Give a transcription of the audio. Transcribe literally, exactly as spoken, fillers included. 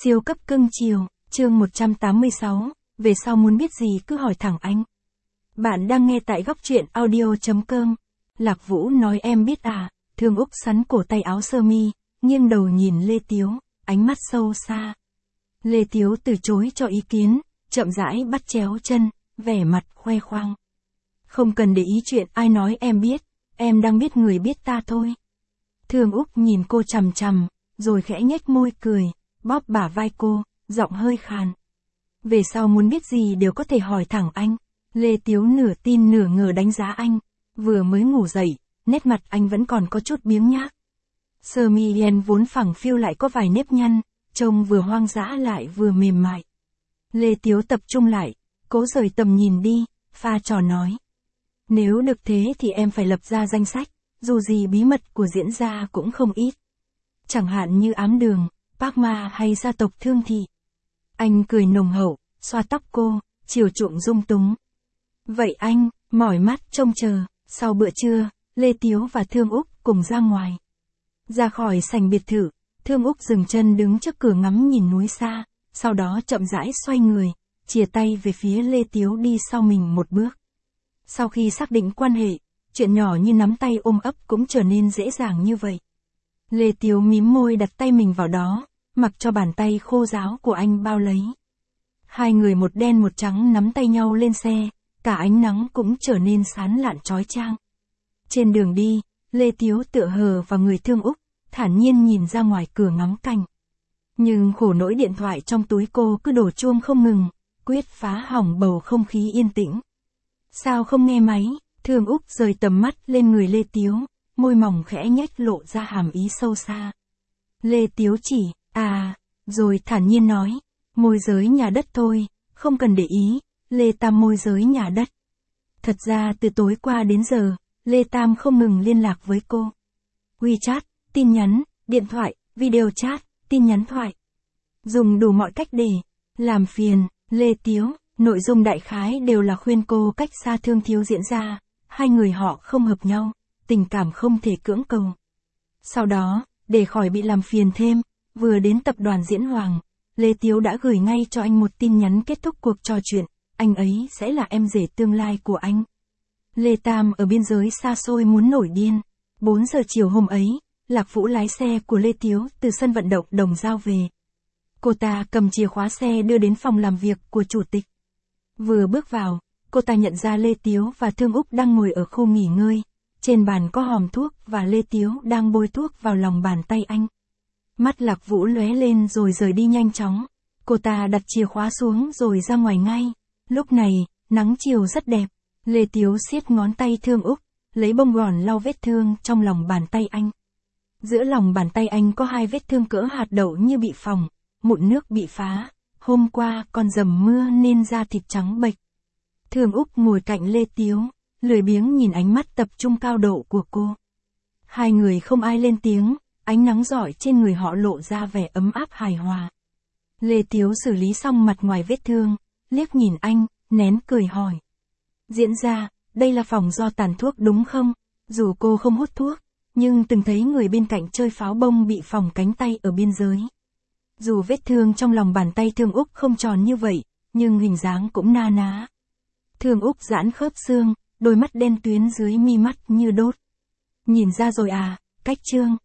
Siêu cấp cưng chiều, chương một trăm tám mươi sáu, về sau muốn biết gì cứ hỏi thẳng anh. Bạn đang nghe tại góc truyện audio chấm com. Lạc Vũ nói em biết à, Thương Úc sắn cổ tay áo sơ mi, nghiêng đầu nhìn Lê Tiếu, ánh mắt sâu xa. Lê Tiếu từ chối cho ý kiến, chậm rãi bắt chéo chân, vẻ mặt khoe khoang. Không cần để ý chuyện ai nói em biết, em đang biết người biết ta thôi. Thương Úc nhìn cô chằm chằm, rồi khẽ nhếch môi cười, bóp bả vai cô, giọng hơi khàn. Về sau muốn biết gì đều có thể hỏi thẳng anh. Lê Tiếu nửa tin nửa ngờ đánh giá anh, vừa mới ngủ dậy, nét mặt anh vẫn còn có chút biếng nhác. Sơ mi đen vốn phẳng phiu lại có vài nếp nhăn, trông vừa hoang dã lại vừa mềm mại. Lê Tiếu tập trung lại, cố rời tầm nhìn đi, pha trò nói. Nếu được thế thì em phải lập ra danh sách, dù gì bí mật của diễn gia cũng không ít. Chẳng hạn như ám đường, Park Ma hay gia tộc Thương Thị. Anh cười nồng hậu, xoa tóc cô, chiều chuộng dung túng. Vậy anh, mỏi mắt trông chờ, sau bữa trưa, Lê Tiếu và Thương Úc cùng ra ngoài. Ra khỏi sảnh biệt thự, Thương Úc dừng chân đứng trước cửa ngắm nhìn núi xa, sau đó chậm rãi xoay người, chìa tay về phía Lê Tiếu đi sau mình một bước. Sau khi xác định quan hệ, chuyện nhỏ như nắm tay ôm ấp cũng trở nên dễ dàng như vậy. Lê Tiếu mím môi đặt tay mình vào đó, mặc cho bàn tay khô ráo của anh bao lấy. Hai người một đen một trắng nắm tay nhau lên xe, cả ánh nắng cũng trở nên sán lạn chói chang. Trên đường đi, Lê Tiếu tựa hờ vào người Thương Úc, thản nhiên nhìn ra ngoài cửa ngắm cảnh. Nhưng khổ nỗi điện thoại trong túi cô cứ đổ chuông không ngừng, quyết phá hỏng bầu không khí yên tĩnh. Sao không nghe máy? Thương Úc rời tầm mắt lên người Lê Tiếu, môi mỏng khẽ nhếch lộ ra hàm ý sâu xa. Lê Tiếu chỉ, à, rồi thản nhiên nói, môi giới nhà đất thôi, không cần để ý, Lê Tam môi giới nhà đất. Thật ra từ tối qua đến giờ, Lê Tam không ngừng liên lạc với cô. WeChat, tin nhắn, điện thoại, video chat, tin nhắn thoại. Dùng đủ mọi cách để làm phiền Lê Tiếu, nội dung đại khái đều là khuyên cô cách xa Thương Thiếu diễn ra, hai người họ không hợp nhau, tình cảm không thể cưỡng cầu. Sau đó, để khỏi bị làm phiền thêm, vừa đến tập đoàn Diễn Hoàng, Lê Tiếu đã gửi ngay cho anh một tin nhắn kết thúc cuộc trò chuyện, anh ấy sẽ là em rể tương lai của anh. Lê Tam ở biên giới xa xôi muốn nổi điên. bốn giờ chiều hôm ấy, Lạc Vũ lái xe của Lê Tiếu từ sân vận động Đồng Giao về. Cô ta cầm chìa khóa xe đưa đến phòng làm việc của chủ tịch. Vừa bước vào, cô ta nhận ra Lê Tiếu và Thương Úc đang ngồi ở khu nghỉ ngơi. Trên bàn có hòm thuốc và Lê Tiếu đang bôi thuốc vào lòng bàn tay anh. Mắt Lạc Vũ lóe lên rồi rời đi nhanh chóng. Cô ta đặt chìa khóa xuống rồi ra ngoài ngay. Lúc này, nắng chiều rất đẹp. Lê Tiếu siết ngón tay Thương Úc, lấy bông gòn lau vết thương trong lòng bàn tay anh. Giữa lòng bàn tay anh có hai vết thương cỡ hạt đậu như bị phỏng, mụn nước bị phá. Hôm qua còn dầm mưa nên da thịt trắng bệch. Thương Úc ngồi cạnh Lê Tiếu, lười biếng nhìn ánh mắt tập trung cao độ của cô. Hai người không ai lên tiếng, ánh nắng rọi trên người họ lộ ra vẻ ấm áp hài hòa. Lê Tiếu xử lý xong mặt ngoài vết thương, liếc nhìn anh, nén cười hỏi. Diễn ra, đây là phòng do tàn thuốc đúng không? Dù cô không hút thuốc, nhưng từng thấy người bên cạnh chơi pháo bông bị phỏng cánh tay ở biên giới. Dù vết thương trong lòng bàn tay Thương Úc không tròn như vậy, nhưng hình dáng cũng na ná. Thương Úc giãn khớp xương, đôi mắt đen tuyến dưới mi mắt như đốt. Nhìn ra rồi à, cách trương,